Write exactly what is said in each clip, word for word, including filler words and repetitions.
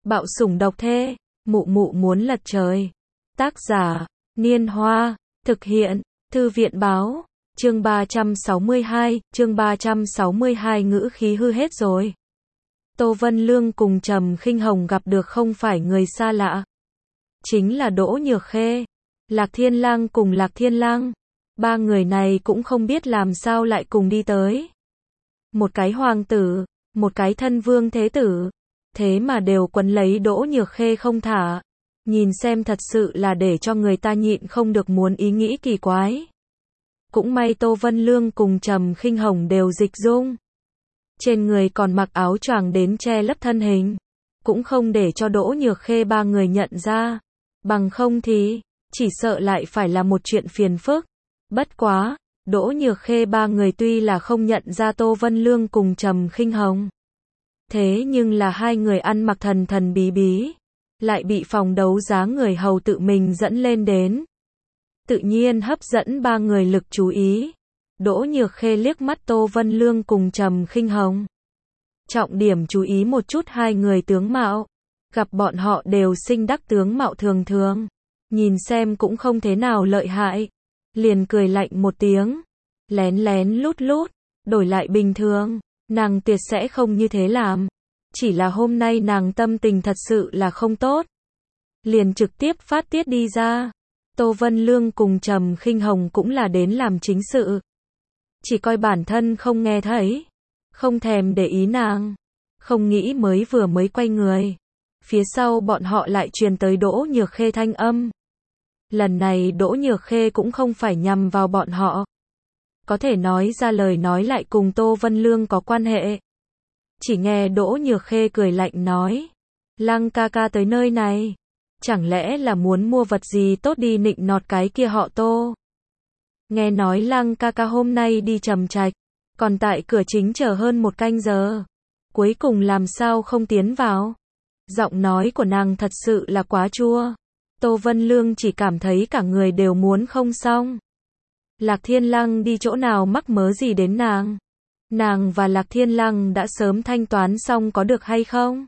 Bạo sủng độc thê, mụ mụ muốn lật trời. Tác giả, Niên Hoa, thực hiện, Thư viện báo, chương ba trăm sáu mươi hai, chương ba trăm sáu mươi hai ngữ khí hư hết rồi. Tô Vân Lương cùng Trầm Khinh Hồng gặp được không phải người xa lạ. Chính là Đỗ Nhược Khê, Lạc Thiên Lang cùng Lạc Thiên Lang. Ba người này cũng không biết làm sao lại cùng đi tới. Một cái hoàng tử, một cái thân vương thế tử. Thế mà đều quấn lấy Đỗ Nhược Khê không thả. Nhìn xem thật sự là để cho người ta nhịn không được muốn ý nghĩ kỳ quái. Cũng may Tô Vân Lương cùng Trầm Khinh Hồng đều dịch dung. Trên người còn mặc áo choàng đến che lấp thân hình. Cũng không để cho Đỗ Nhược Khê ba người nhận ra. Bằng không thì, chỉ sợ lại phải là một chuyện phiền phức. Bất quá, Đỗ Nhược Khê ba người tuy là không nhận ra Tô Vân Lương cùng Trầm Khinh Hồng. Thế nhưng là hai người ăn mặc thần thần bí bí. Lại bị phòng đấu giá người hầu tự mình dẫn lên đến. Tự nhiên hấp dẫn ba người lực chú ý. Đỗ Nhược Khê liếc mắt Tô Vân Lương cùng Trầm Khinh Hồng. Trọng điểm chú ý một chút hai người tướng mạo. Gặp bọn họ đều sinh đắc tướng mạo thường thường. Nhìn xem cũng không thế nào lợi hại. Liền cười lạnh một tiếng. Lén lén lút lút. Đổi lại bình thường. Nàng tuyệt sẽ không như thế làm. Chỉ là hôm nay nàng tâm tình thật sự là không tốt. Liền trực tiếp phát tiết đi ra. Tô Vân Lương cùng Trầm Khinh Hồng cũng là đến làm chính sự. Chỉ coi bản thân không nghe thấy. Không thèm để ý nàng. Không nghĩ mới vừa mới quay người. Phía sau bọn họ lại truyền tới Đỗ Nhược Khê thanh âm. Lần này Đỗ Nhược Khê cũng không phải nhằm vào bọn họ. Có thể nói ra lời nói lại cùng Tô Vân Lương có quan hệ. Chỉ nghe Đỗ Nhược Khê cười lạnh nói. Lăng ca ca tới nơi này. Chẳng lẽ là muốn mua vật gì tốt đi nịnh nọt cái kia họ Tô. Nghe nói Lăng ca ca hôm nay đi Trầm Trạch. Còn tại cửa chính chờ hơn một canh giờ. Cuối cùng làm sao không tiến vào. Giọng nói của nàng thật sự là quá chua. Tô Vân Lương chỉ cảm thấy cả người đều muốn không xong. Lạc Thiên Lăng đi chỗ nào mắc mớ gì đến nàng. Nàng và Lạc Thiên Lăng đã sớm thanh toán xong có được hay không?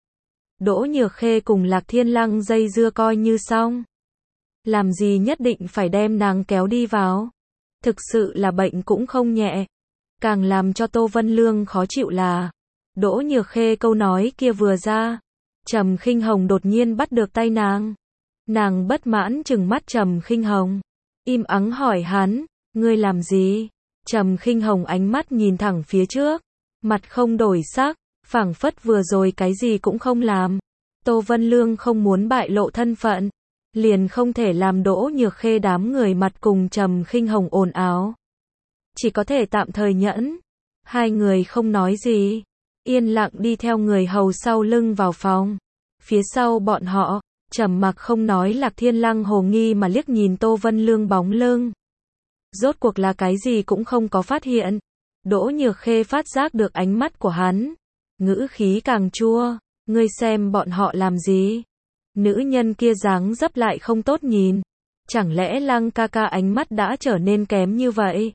Đỗ Nhược Khê cùng Lạc Thiên Lăng dây dưa coi như xong. Làm gì nhất định phải đem nàng kéo đi vào. Thực sự là bệnh cũng không nhẹ. Càng làm cho Tô Vân Lương khó chịu là Đỗ Nhược Khê câu nói kia vừa ra. Trầm Khinh Hồng đột nhiên bắt được tay nàng. Nàng bất mãn trừng mắt Trầm Khinh Hồng. Im ắng hỏi hắn, ngươi làm gì? Trầm Khinh Hồng ánh mắt nhìn thẳng phía trước. Mặt không đổi sắc, phảng phất vừa rồi cái gì cũng không làm. Tô Vân Lương không muốn bại lộ thân phận. Liền không thể làm Đỗ Nhược Khê đám người mặt cùng Trầm Khinh Hồng ồn ào. Chỉ có thể tạm thời nhẫn. Hai người không nói gì. Yên lặng đi theo người hầu sau lưng vào phòng. Phía sau bọn họ, trầm mặc không nói Lạc Thiên Lăng hồ nghi mà liếc nhìn Tô Vân Lương bóng lưng. Rốt cuộc là cái gì cũng không có phát hiện. Đỗ Nhược Khê phát giác được ánh mắt của hắn. Ngữ khí càng chua. Ngươi xem bọn họ làm gì? Nữ nhân kia dáng dấp lại không tốt nhìn. Chẳng lẽ Lăng ca ca ánh mắt đã trở nên kém như vậy?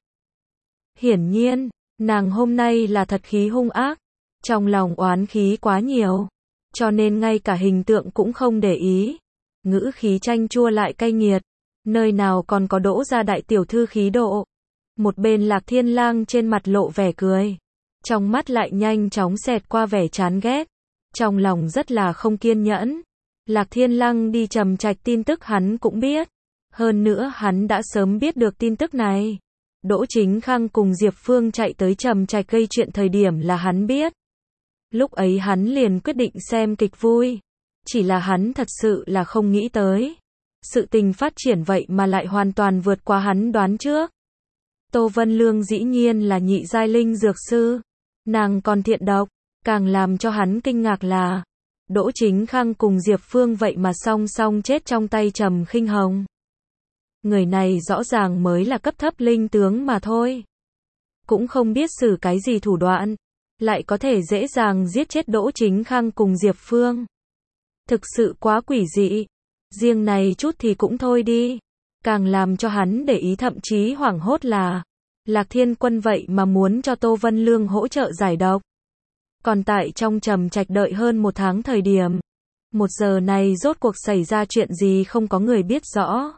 Hiển nhiên, nàng hôm nay là thật khí hung ác. Trong lòng oán khí quá nhiều. Cho nên ngay cả hình tượng cũng không để ý. Ngữ khí chanh chua lại cay nghiệt. Nơi nào còn có Đỗ gia đại tiểu thư khí độ. Một bên Lạc Thiên Lang trên mặt lộ vẻ cười. Trong mắt lại nhanh chóng xẹt qua vẻ chán ghét. Trong lòng rất là không kiên nhẫn. Lạc Thiên Lang đi Trầm Trạch tin tức hắn cũng biết. Hơn nữa hắn đã sớm biết được tin tức này. Đỗ Chính Khang cùng Diệp Phương chạy tới Trầm Trạch gây chuyện thời điểm là hắn biết. Lúc ấy hắn liền quyết định xem kịch vui. Chỉ là hắn thật sự là không nghĩ tới. Sự tình phát triển vậy mà lại hoàn toàn vượt qua hắn đoán trước. Tô Vân Lương dĩ nhiên là nhị giai linh dược sư. Nàng còn thiện độc. Càng làm cho hắn kinh ngạc là Đỗ Chính Khang cùng Diệp Phương vậy mà song song chết trong tay Trầm Khinh Hồng. Người này rõ ràng mới là cấp thấp linh tướng mà thôi. Cũng không biết sử cái gì thủ đoạn. Lại có thể dễ dàng giết chết Đỗ Chính Khang cùng Diệp Phương. Thực sự quá quỷ dị. Riêng này chút thì cũng thôi đi. Càng làm cho hắn để ý thậm chí hoảng hốt là Lạc Thiên Quân vậy mà muốn cho Tô Vân Lương hỗ trợ giải độc. Còn tại trong Trầm Trạch đợi hơn một tháng thời điểm. Một giờ này rốt cuộc xảy ra chuyện gì không có người biết rõ.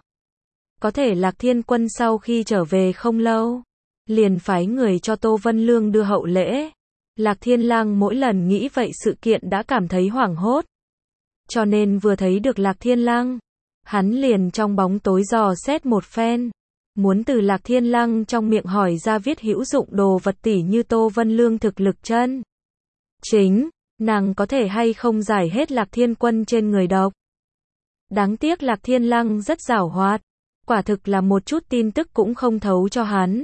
Có thể Lạc Thiên Quân sau khi trở về không lâu, liền phái người cho Tô Vân Lương đưa hậu lễ. Lạc Thiên Lang mỗi lần nghĩ vậy sự kiện đã cảm thấy hoảng hốt. Cho nên vừa thấy được Lạc Thiên Lang, hắn liền trong bóng tối dò xét một phen. Muốn từ Lạc Thiên Lang trong miệng hỏi ra viết hữu dụng đồ vật tỉ như Tô Vân Lương thực lực chân chính, nàng có thể hay không giải hết Lạc Thiên Quân trên người độc. Đáng tiếc Lạc Thiên Lang rất giảo hoạt, quả thực là một chút tin tức cũng không thấu cho hắn.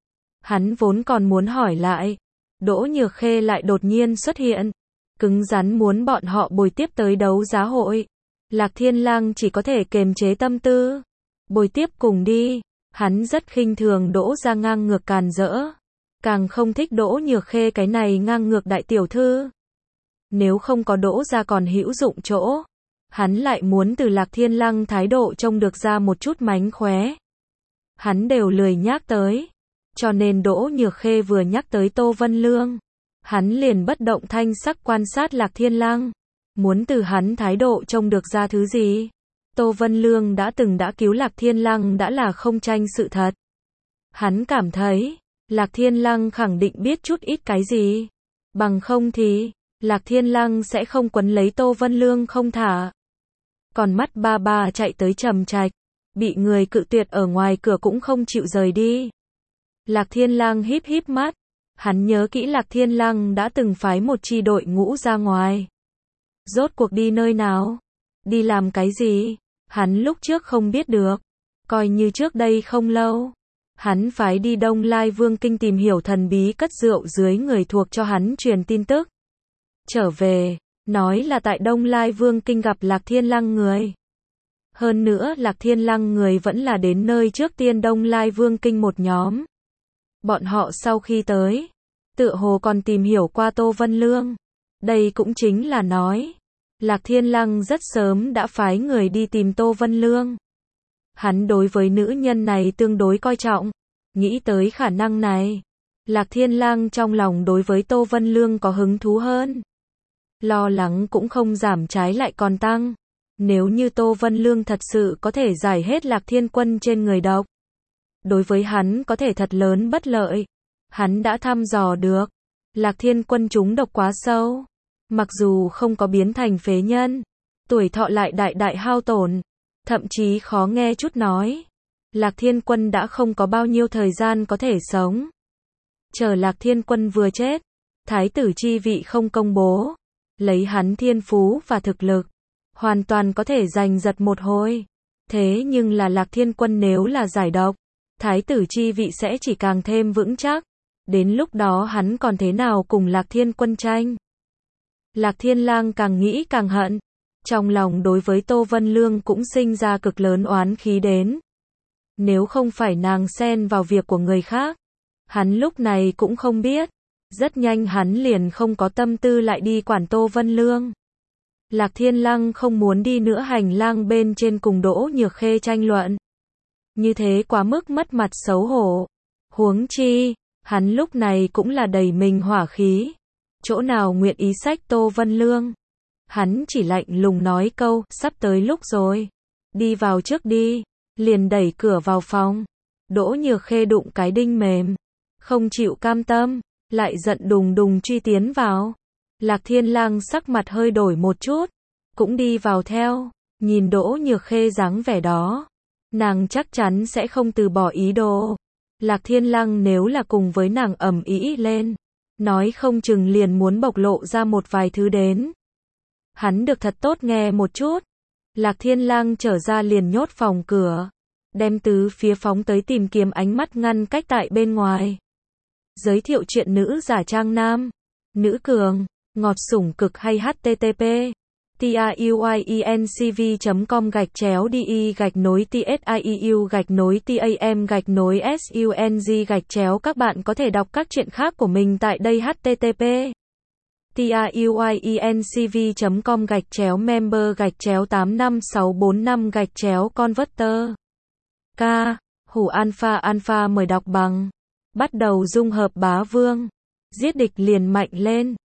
Hắn vốn còn muốn hỏi lại, Đỗ Nhược Khê lại đột nhiên xuất hiện, cứng rắn muốn bọn họ bồi tiếp tới đấu giá hội. Lạc Thiên Lang chỉ có thể kiềm chế tâm tư, bồi tiếp cùng đi. Hắn rất khinh thường Đỗ gia ngang ngược càn rỡ, càng không thích Đỗ Nhược Khê cái này ngang ngược đại tiểu thư. Nếu không có Đỗ gia còn hữu dụng chỗ, hắn lại muốn từ Lạc Thiên Lang thái độ trông được ra một chút mánh khóe. Hắn đều lười nhắc tới, cho nên Đỗ Nhược Khê vừa nhắc tới Tô Vân Lương, hắn liền bất động thanh sắc quan sát Lạc Thiên Lang, muốn từ hắn thái độ trông được ra thứ gì. Tô Vân Lương đã từng đã cứu Lạc Thiên Lang đã là không tranh sự thật. Hắn cảm thấy, Lạc Thiên Lang khẳng định biết chút ít cái gì. Bằng không thì, Lạc Thiên Lang sẽ không quấn lấy Tô Vân Lương không thả. Còn mắt ba ba chạy tới Trầm Trạch, bị người cự tuyệt ở ngoài cửa cũng không chịu rời đi. Lạc Thiên Lang híp híp mắt, hắn nhớ kỹ Lạc Thiên Lang đã từng phái một chi đội ngũ ra ngoài. Rốt cuộc đi nơi nào? Đi làm cái gì? Hắn lúc trước không biết được, coi như trước đây không lâu, hắn phái đi Đông Lai Vương Kinh tìm hiểu thần bí cất rượu dưới người thuộc cho hắn truyền tin tức. Trở về, nói là tại Đông Lai Vương Kinh gặp Lạc Thiên Lang người. Hơn nữa Lạc Thiên Lang người vẫn là đến nơi trước tiên Đông Lai Vương Kinh một nhóm. Bọn họ sau khi tới, tựa hồ còn tìm hiểu qua Tô Vân Lương. Đây cũng chính là nói, Lạc Thiên Lang rất sớm đã phái người đi tìm Tô Vân Lương. Hắn đối với nữ nhân này tương đối coi trọng, nghĩ tới khả năng này, Lạc Thiên Lang trong lòng đối với Tô Vân Lương có hứng thú hơn. Lo lắng cũng không giảm trái lại còn tăng. Nếu như Tô Vân Lương thật sự có thể giải hết Lạc Thiên Quân trên người độc, đối với hắn có thể thật lớn bất lợi. Hắn đã thăm dò được, Lạc Thiên Quân trúng độc quá sâu. Mặc dù không có biến thành phế nhân, tuổi thọ lại đại đại hao tổn, thậm chí khó nghe chút nói. Lạc Thiên Quân đã không có bao nhiêu thời gian có thể sống. Chờ Lạc Thiên Quân vừa chết, thái tử chi vị không công bố, lấy hắn thiên phú và thực lực, hoàn toàn có thể giành giật một hồi. Thế nhưng là Lạc Thiên Quân nếu là giải độc, thái tử chi vị sẽ chỉ càng thêm vững chắc. Đến lúc đó hắn còn thế nào cùng Lạc Thiên Quân tranh? Lạc Thiên Lang càng nghĩ càng hận, trong lòng đối với Tô Vân Lương cũng sinh ra cực lớn oán khí đến. Nếu không phải nàng xen vào việc của người khác, hắn lúc này cũng không biết. Rất nhanh hắn liền không có tâm tư lại đi quản Tô Vân Lương. Lạc Thiên Lang không muốn đi nữa hành lang bên trên cùng Đỗ Nhược Khê tranh luận. Như thế quá mức mất mặt xấu hổ. Huống chi, hắn lúc này cũng là đầy mình hỏa khí. Chỗ nào nguyện ý xách Tô Vân Lương. Hắn chỉ lạnh lùng nói câu, sắp tới lúc rồi. Đi vào trước đi. Liền đẩy cửa vào phòng. Đỗ Nhược Khê đụng cái đinh mềm. Không chịu cam tâm, lại giận đùng đùng truy tiến vào. Lạc Thiên Lang sắc mặt hơi đổi một chút, cũng đi vào theo. Nhìn Đỗ Nhược Khê dáng vẻ đó, nàng chắc chắn sẽ không từ bỏ ý đồ. Lạc Thiên Lang nếu là cùng với nàng ầm ĩ lên, nói không chừng liền muốn bộc lộ ra một vài thứ đến. Hắn được thật tốt nghe một chút. Lạc Thiên Lang trở ra liền nhốt phòng cửa, đem tứ phía phóng tới tìm kiếm ánh mắt ngăn cách tại bên ngoài. Giới thiệu chuyện nữ giả trang nam, nữ cường, ngọt sủng cực hay http tiuyencv chấm com gạch chéo di gạch nối tsiu gạch nối tam gạch nối sung gạch chéo. Các bạn có thể đọc các chuyện khác của mình tại đây. Http tiuyencv chấm com gạch chéo member gạch chéo tám năm sáu bốn năm gạch chéo converter. K. Hủ alpha alpha mời đọc bằng. Bắt đầu dung hợp bá vương. Giết địch liền mạnh lên.